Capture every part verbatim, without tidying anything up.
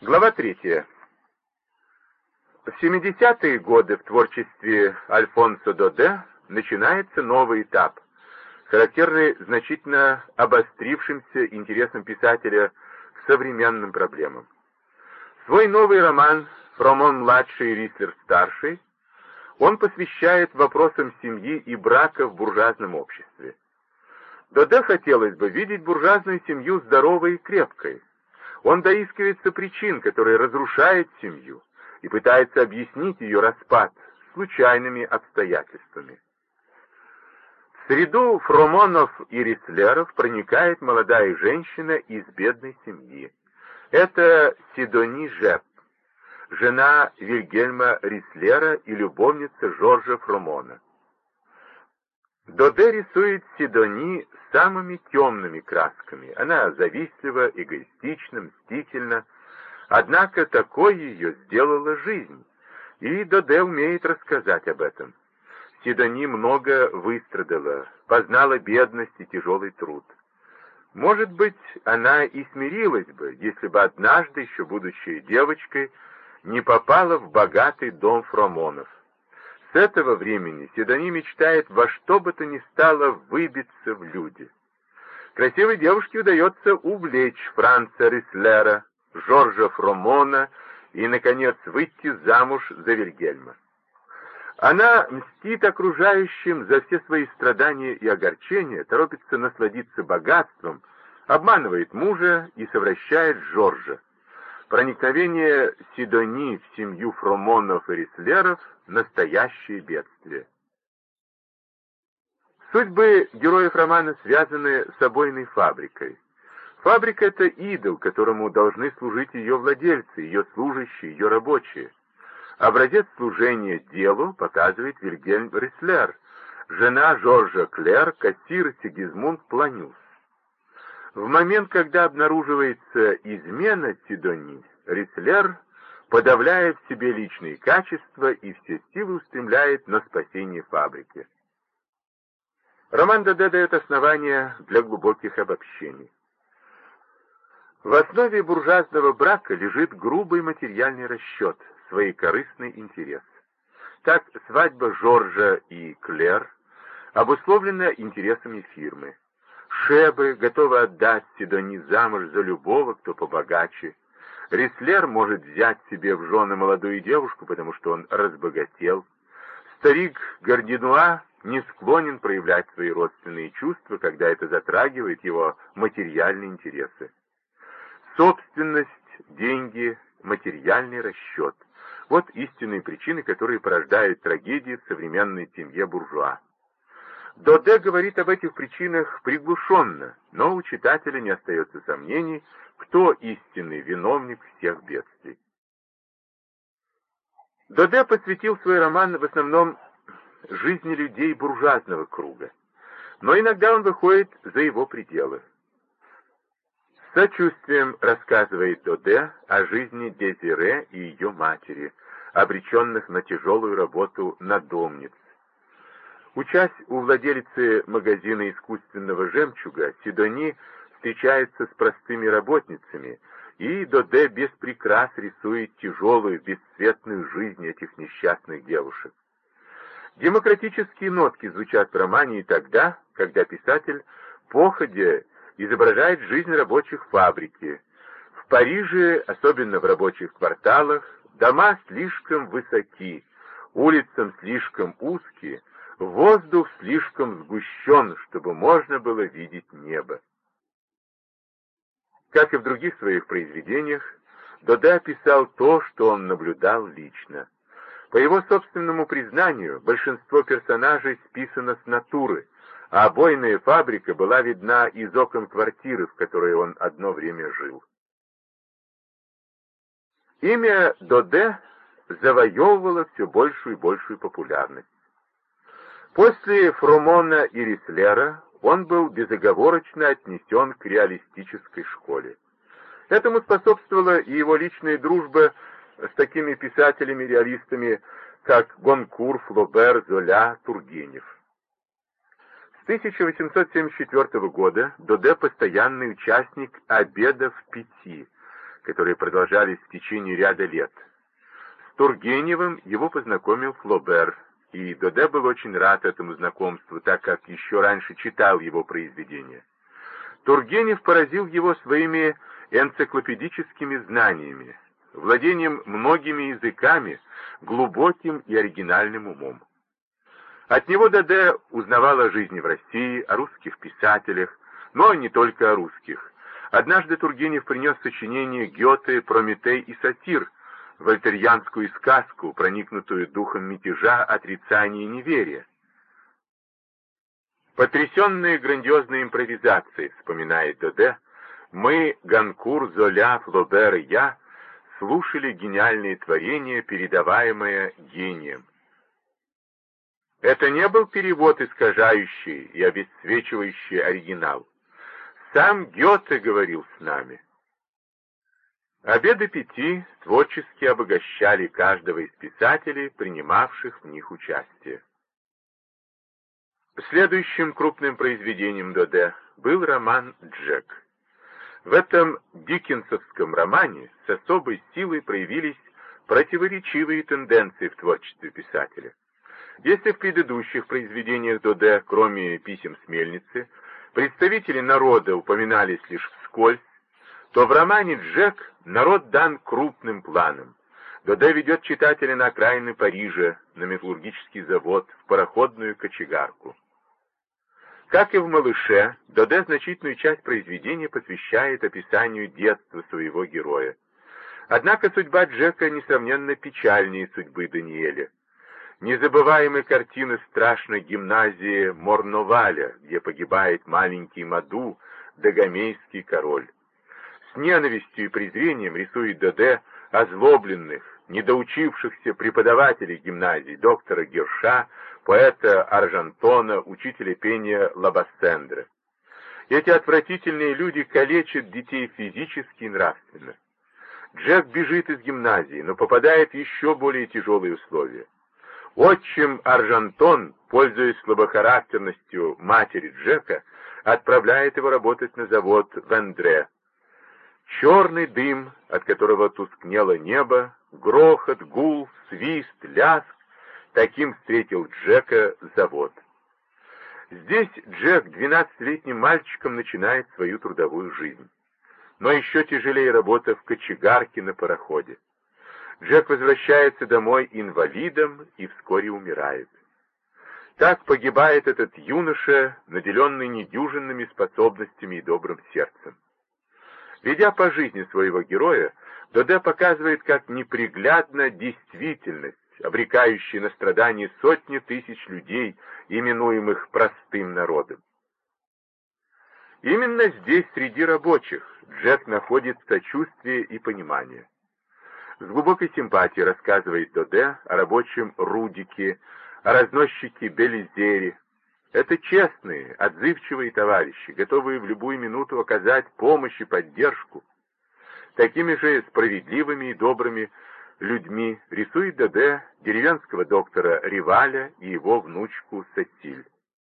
Глава третья. В семидесятые годы в творчестве Альфонсо Доде начинается новый этап, характерный значительно обострившимся интересом писателя к современным проблемам. Свой новый роман «Фромон-младший и Рислер-старший» он посвящает вопросам семьи и брака в буржуазном обществе. Доде хотелось бы видеть буржуазную семью здоровой и крепкой. Он доискивается причин, которые разрушают семью, и пытается объяснить ее распад случайными обстоятельствами. В среду Фромонов и Рислеров проникает молодая женщина из бедной семьи. Это Сидони Жеп, жена Вильгельма Рислера и любовница Жоржа Фромона. Доде рисует Сидони самыми темными красками. Она завистлива, эгоистична, мстительна. Однако такой ее сделала жизнь, и Доде умеет рассказать об этом. Сидони много выстрадала, познала бедность и тяжелый труд. Может быть, она и смирилась бы, если бы однажды, еще будучи девочкой, не попала в богатый дом Фромонов. С этого времени Сидони мечтает во что бы то ни стало выбиться в люди. Красивой девушке удается увлечь Франца Рислера, Жоржа Фромона и, наконец, выйти замуж за Вильгельма. Она мстит окружающим за все свои страдания и огорчения, торопится насладиться богатством, обманывает мужа и совращает Жоржа. Проникновение Сидони в семью Фромонов и Рислеров — настоящее бедствие. Судьбы героев романа связаны с обойной фабрикой. Фабрика — это идол, которому должны служить ее владельцы, ее служащие, ее рабочие. Образец служения делу показывает Вильгельм Рислер, жена Жоржа Клер, кассир Сигизмунд Планюс. В момент, когда обнаруживается измена Сидони, Рислер подавляет в себе личные качества и все силы устремляет на спасение фабрики. Роман Доде дает основания для глубоких обобщений. В основе буржуазного брака лежит грубый материальный расчет, своекорыстный интерес. Так, свадьба Жоржа и Клер обусловлена интересами фирмы. Шебы готовы отдать Сидони замуж за любого, кто побогаче. Рислер может взять себе в жены молодую девушку, потому что он разбогател. Старик Гардинуа не склонен проявлять свои родственные чувства, когда это затрагивает его материальные интересы. Собственность, деньги, материальный расчет — вот истинные причины, которые порождают трагедии в современной семье буржуа. Доде говорит об этих причинах приглушенно, но у читателя не остается сомнений, кто истинный виновник всех бедствий. Доде посвятил свой роман в основном жизни людей буржуазного круга, но иногда он выходит за его пределы. С сочувствием рассказывает Доде о жизни Дезире и ее матери, обреченных на тяжелую работу надомниц. Учась у владелицы магазина искусственного жемчуга, Сидони встречается с простыми работницами, и Доде без прикрас рисует тяжелую, бесцветную жизнь этих несчастных девушек. Демократические нотки звучат в романе и тогда, когда писатель походя изображает жизнь рабочих фабрики. В Париже, особенно в рабочих кварталах, дома слишком высоки, улицы слишком узкие, воздух слишком сгущен, чтобы можно было видеть небо. Как и в других своих произведениях, Доде описал то, что он наблюдал лично. По его собственному признанию, большинство персонажей списано с натуры, а обойная фабрика была видна из окон квартиры, в которой он одно время жил. Имя Доде завоевывало все большую и большую популярность. После Фромона и Рислера он был безоговорочно отнесен к реалистической школе. Этому способствовала и его личная дружба с такими писателями-реалистами, как Гонкур, Флобер, Золя, Тургенев. С тысяча восемьсот семьдесят четвёртого года Доде постоянный участник «Обедов пяти», которые продолжались в течение ряда лет. С Тургеневым его познакомил Флобер, и Доде был очень рад этому знакомству, так как еще раньше читал его произведения. Тургенев поразил его своими энциклопедическими знаниями, владением многими языками, глубоким и оригинальным умом. От него Доде узнавал о жизни в России, о русских писателях, но не только о русских. Однажды Тургенев принес сочинение Гёте «Прометей и сатир», вольтерьянскую сказку, проникнутую духом мятежа, отрицания и неверия. Потрясенные грандиозной импровизацией, вспоминает Доде, мы, Ганкур, Золя, Флобер и я, слушали гениальные творения, передаваемые гением. Это не был перевод, искажающий и обесцвечивающий оригинал. Сам Гёте говорил с нами. Обеды пяти творчески обогащали каждого из писателей, принимавших в них участие. Следующим крупным произведением Доде был роман «Джек». В этом диккенсовском романе с особой силой проявились противоречивые тенденции в творчестве писателя. Если в предыдущих произведениях Доде, кроме писем с мельницы, представители народа упоминались лишь вскользь, то в романе «Джек» народ дан крупным планом. Доде ведет читателя на окраины Парижа, на металлургический завод, в пароходную кочегарку. Как и в «Малыше», Доде значительную часть произведения посвящает описанию детства своего героя. Однако судьба Джека несомненно печальнее судьбы Даниэля. Незабываемой картины страшной гимназии Морноваля, где погибает маленький Маду, дагомейский король. С ненавистью и презрением рисует Доде озлобленных, недоучившихся преподавателей гимназии, доктора Герша, поэта Аржантона, учителя пения Лабассендра. Эти отвратительные люди калечат детей физически и нравственно. Джек бежит из гимназии, но попадает в еще более тяжелые условия. Отчим Аржантон, пользуясь слабохарактерностью матери Джека, отправляет его работать на завод Вендре. Черный дым, от которого тускнело небо, грохот, гул, свист, лязг, таким встретил Джека завод. Здесь Джек двенадцатилетним мальчиком начинает свою трудовую жизнь. Но еще тяжелее работа в кочегарке на пароходе. Джек возвращается домой инвалидом и вскоре умирает. Так погибает этот юноша, наделенный недюжинными способностями и добрым сердцем. Ведя по жизни своего героя, Доде показывает, как неприглядна действительность, обрекающая на страдания сотни тысяч людей, именуемых простым народом. Именно здесь, среди рабочих, Джек находит сочувствие и понимание. С глубокой симпатией рассказывает Доде о рабочем Рудике, о разносчике Белизере. Это честные, отзывчивые товарищи, готовые в любую минуту оказать помощь и поддержку. Такими же справедливыми и добрыми людьми рисует Доде деревенского доктора Риваля и его внучку Сесиль.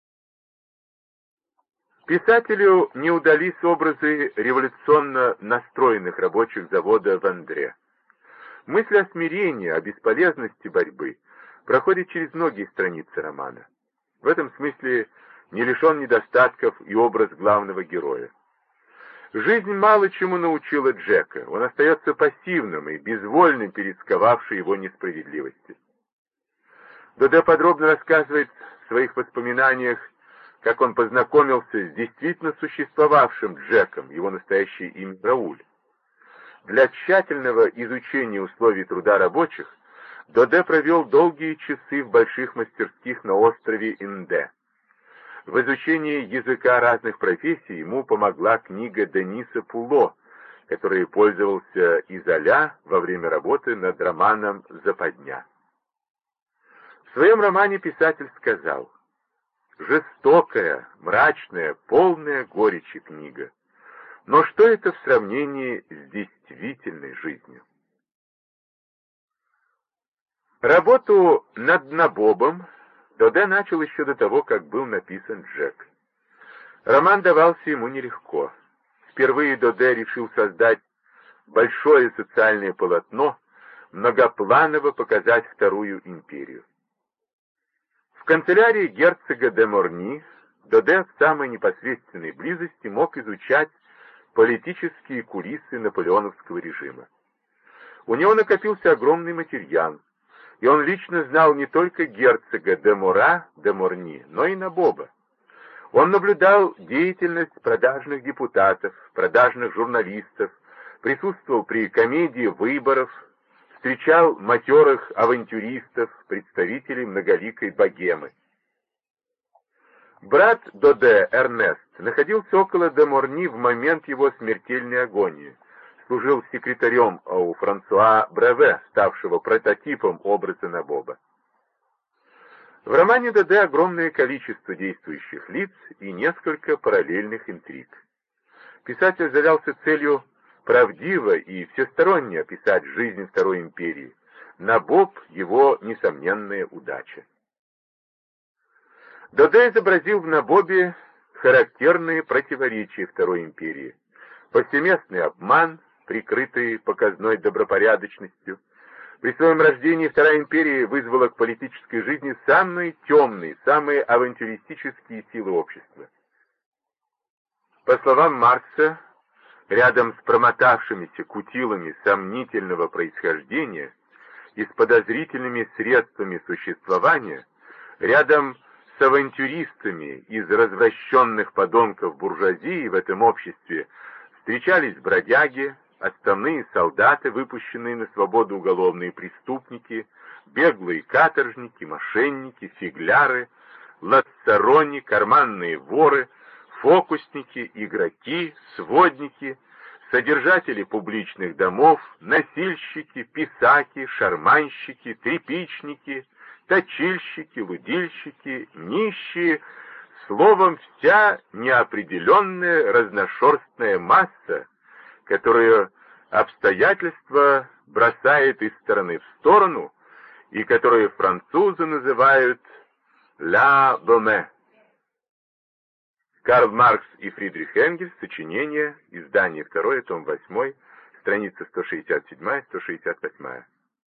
Писателю не удались образы революционно настроенных рабочих завода Вендре. Мысль о смирении, о бесполезности борьбы проходит через многие страницы романа. В этом смысле не лишен недостатков и образ главного героя. Жизнь мало чему научила Джека, он остается пассивным и безвольным перед сковавшей его несправедливостью. Доде подробно рассказывает в своих воспоминаниях, как он познакомился с действительно существовавшим Джеком, его настоящее имя Рауль. Для тщательного изучения условий труда рабочих Доде провел долгие часы в больших мастерских на острове Инде. В изучении языка разных профессий ему помогла книга Дениса Пуло, которой пользовался и Золя во время работы над романом «Западня». В своем романе писатель сказал: «Жестокая, мрачная, полная горечи книга. Но что это в сравнении с действительной жизнью?» Работу над Набобом Доде начал еще до того, как был написан Джек. Роман давался ему нелегко. Впервые Доде решил создать большое социальное полотно, многопланово показать Вторую империю. В канцелярии герцога де Морни Доде в самой непосредственной близости мог изучать политические кулисы наполеоновского режима. У него накопился огромный материал, и он лично знал не только герцога де Мора де Морни, но и Набоба. Он наблюдал деятельность продажных депутатов, продажных журналистов, присутствовал при комедии выборов, встречал матерых авантюристов, представителей многоликой богемы. Брат Доде, Эрнест, находился около де Морни в момент его смертельной агонии, служил секретарем у Франсуа Бреве, ставшего прототипом образа Набоба. В романе Доде огромное количество действующих лиц и несколько параллельных интриг. Писатель задался целью правдиво и всесторонне описать жизнь Второй империи. Набоб — его несомненная удача. Доде изобразил в Набобе характерные противоречия Второй империи. Повсеместный обман, прикрытый показной добропорядочностью. При своем рождении Вторая империя вызвала к политической жизни самые темные, самые авантюристические силы общества. По словам Маркса, рядом с промотавшимися кутилами сомнительного происхождения и с подозрительными средствами существования, рядом с авантюристами из развращенных подонков буржуазии в этом обществе встречались бродяги, отставные солдаты, выпущенные на свободу уголовные преступники, беглые каторжники, мошенники, фигляры, лацарони, карманные воры, фокусники, игроки, сводники, содержатели публичных домов, носильщики, писаки, шарманщики, тряпичники, точильщики, лудильщики, нищие, словом, вся неопределенная разношерстная масса, которую обстоятельства бросает из стороны в сторону и которую французы называют «ля боме». Карл Маркс и Фридрих Энгельс, сочинение, издание второе, том восьмой, страница сто шестьдесят семь — сто шестьдесят восемь.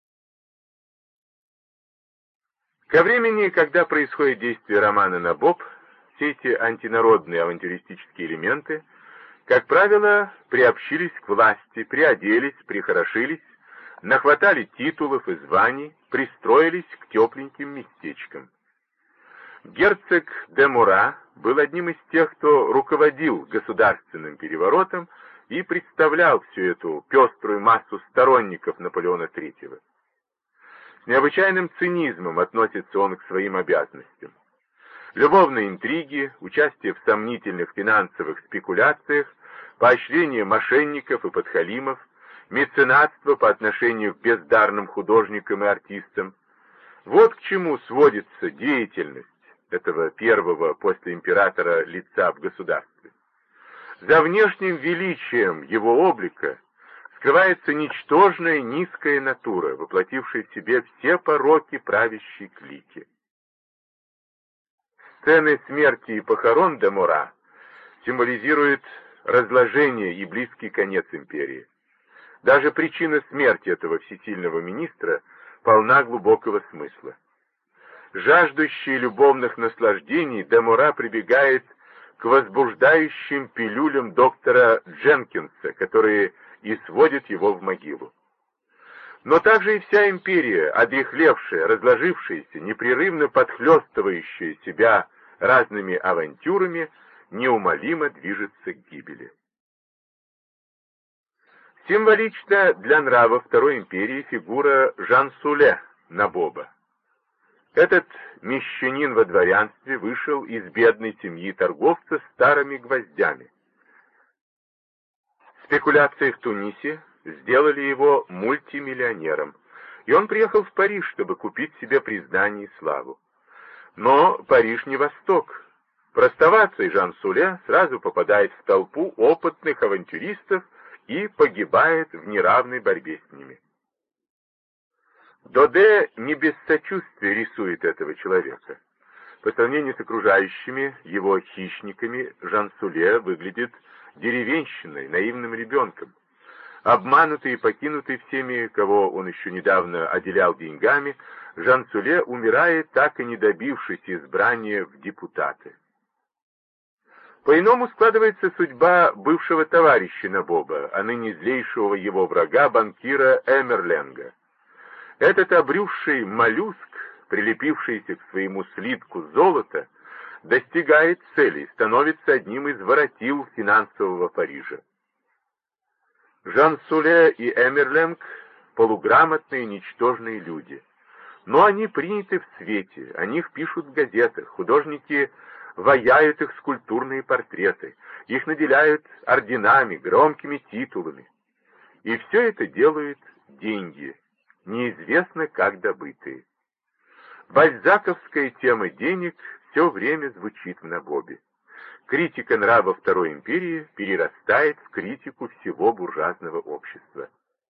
Ко времени, когда происходит действие романа «Набоб», все эти антинародные авантюристические элементы, как правило, приобщились к власти, приоделись, прихорошились, нахватали титулов и званий, пристроились к тепленьким местечкам. Герцог де Мура был одним из тех, кто руководил государственным переворотом и представлял всю эту пеструю массу сторонников Наполеона третьего. С необычайным цинизмом относится он к своим обязанностям. Любовные интриги, участие в сомнительных финансовых спекуляциях, поощрение мошенников и подхалимов, меценатство по отношению к бездарным художникам и артистам — вот к чему сводится деятельность этого первого после императора лица в государстве. За внешним величием его облика скрывается ничтожная низкая натура, воплотившая в себе все пороки правящей клики. Сцены смерти и похорон де Мура символизируют разложение и близкий конец империи. Даже причина смерти этого всесильного министра полна глубокого смысла. Жаждущий любовных наслаждений, де Мура прибегает к возбуждающим пилюлям доктора Дженкинса, которые и сводят его в могилу. Но также и вся империя, одряхлевшая, разложившаяся, непрерывно подхлестывающая себя разными авантюрами, неумолимо движется к гибели. Символична для нрава Второй империи фигура Жан-Суле, Набоба. Этот мещанин во дворянстве вышел из бедной семьи торговца старыми гвоздями. Спекуляции в Тунисе сделали его мультимиллионером, и он приехал в Париж, чтобы купить себе признание и славу. Но Париж не Восток. Простоватый Жан-Суле сразу попадает в толпу опытных авантюристов и погибает в неравной борьбе с ними. Доде не без сочувствия рисует этого человека. По сравнению с окружающими его хищниками, Жан-Суле выглядит деревенщиной, наивным ребенком. Обманутый и покинутый всеми, кого он еще недавно отделял деньгами, Жан Суле умирает, так и не добившись избрания в депутаты. По-иному складывается судьба бывшего товарища Набоба, а ныне злейшего его врага, банкира Эмерленга. Этот обрюзший моллюск, прилепившийся к своему слитку золота, достигает цели, становится одним из воротил финансового Парижа. Жан Суле и Эмерленг — полуграмотные, ничтожные люди. Но они приняты в свете, о них пишут в газетах, художники ваяют их скульптурные портреты, их наделяют орденами, громкими титулами. И все это делают деньги, неизвестно как добытые. Бальзаковская тема денег все время звучит в Набобе. Критика нрава Второй империи перерастает в критику всего буржуазного общества.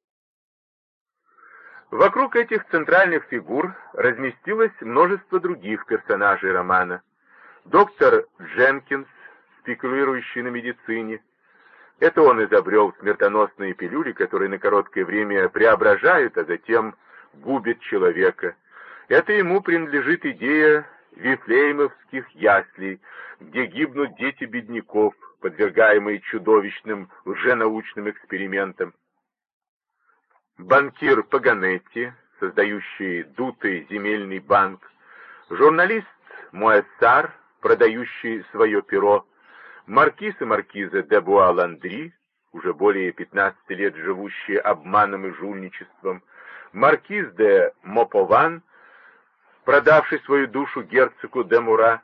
Вокруг этих центральных фигур разместилось множество других персонажей романа. Доктор Дженкинс, спекулирующий на медицине. Это он изобрел смертоносные пилюли, которые на короткое время преображают, а затем губят человека. Это ему принадлежит идея вифлеемовских яслей, где гибнут дети бедняков, подвергаемые чудовищным лженаучным экспериментам. Банкир Паганетти, создающий дутый земельный банк, журналист Муэссар, продающий свое перо, маркиз и маркиза де Буа-Ландри, уже более пятнадцати лет живущие обманом и жульничеством, маркиз де Мопован, продавший свою душу герцогу де Мура.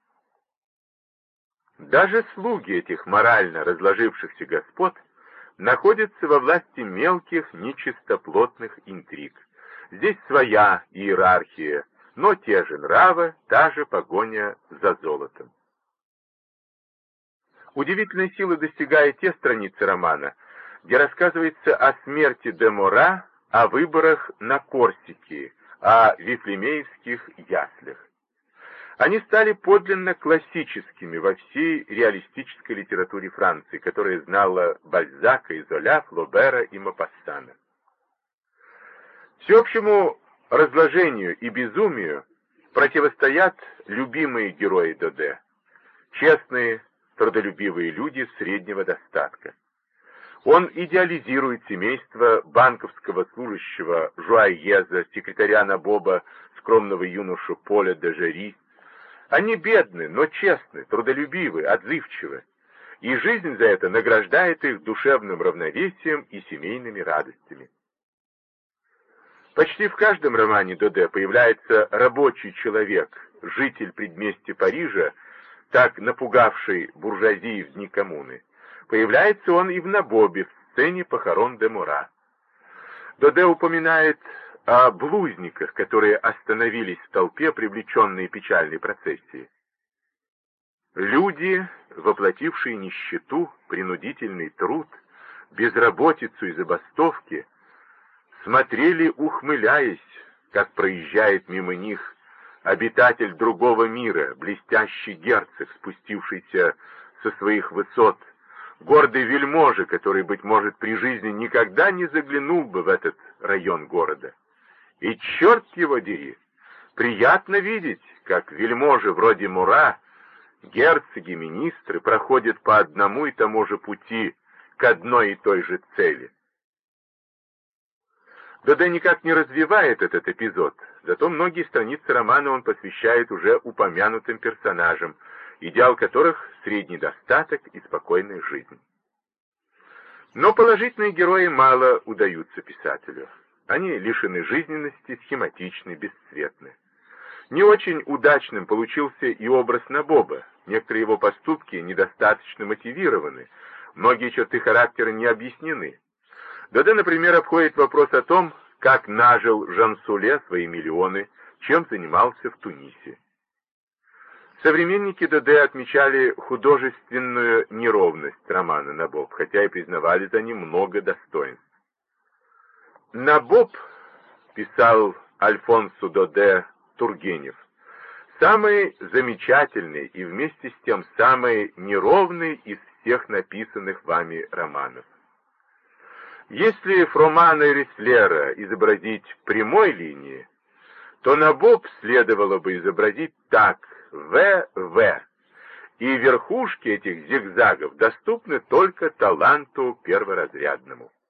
Даже слуги этих морально разложившихся господ находятся во власти мелких нечистоплотных интриг. Здесь своя иерархия, но те же нравы, та же погоня за золотом. Удивительной силы достигают те страницы романа, где рассказывается о смерти де Мура, о выборах на Корсике, о вифлемеевских яслях. Они стали подлинно классическими во всей реалистической литературе Франции, которая знала Бальзака и Золя, Флобера и Мопассана. Всеобщему разложению и безумию противостоят любимые герои Доде, честные, трудолюбивые люди среднего достатка. Он идеализирует семейство банковского служащего Жуайеза, секретаря Набоба, скромного юношу Поля де Жери. Они бедны, но честны, трудолюбивы, отзывчивы, и жизнь за это награждает их душевным равновесием и семейными радостями. Почти в каждом романе Доде появляется рабочий человек, житель предместья Парижа, так напугавший буржуазии в дни коммуны. Появляется он и в Набобе, в сцене похорон де Мура. Доде упоминает о блузниках, которые остановились в толпе, привлеченные печальной процессией. Люди, воплотившие нищету, принудительный труд, безработицу и забастовки, смотрели, ухмыляясь, как проезжает мимо них обитатель другого мира, блестящий герцог, спустившийся со своих высот, гордый вельможа, который, быть может, при жизни никогда не заглянул бы в этот район города. И черт его дери, приятно видеть, как вельможи вроде Мура, герцоги, министры проходят по одному и тому же пути к одной и той же цели. Доде никак не развивает этот эпизод, зато многие страницы романа он посвящает уже упомянутым персонажам, идеал которых — средний достаток и спокойная жизнь. Но положительные герои мало удаются писателю. Они лишены жизненности, схематичны, бесцветны. Не очень удачным получился и образ Набоба. Некоторые его поступки недостаточно мотивированы, многие черты характера не объяснены. Доде, например, обходит вопрос о том, как нажил Жан Суле свои миллионы, чем занимался в Тунисе. Современники Доде отмечали художественную неровность романа «Набоб», хотя и признавали за ним много достоинств. «Набоб», — писал Альфонсу Доде Тургенев, — «самый замечательный и вместе с тем самый неровный из всех написанных вами романов. Если Фромана и Рислера изобразить прямой линии, то на боб следовало бы изобразить так: В В, и верхушки этих зигзагов доступны только таланту перворазрядному.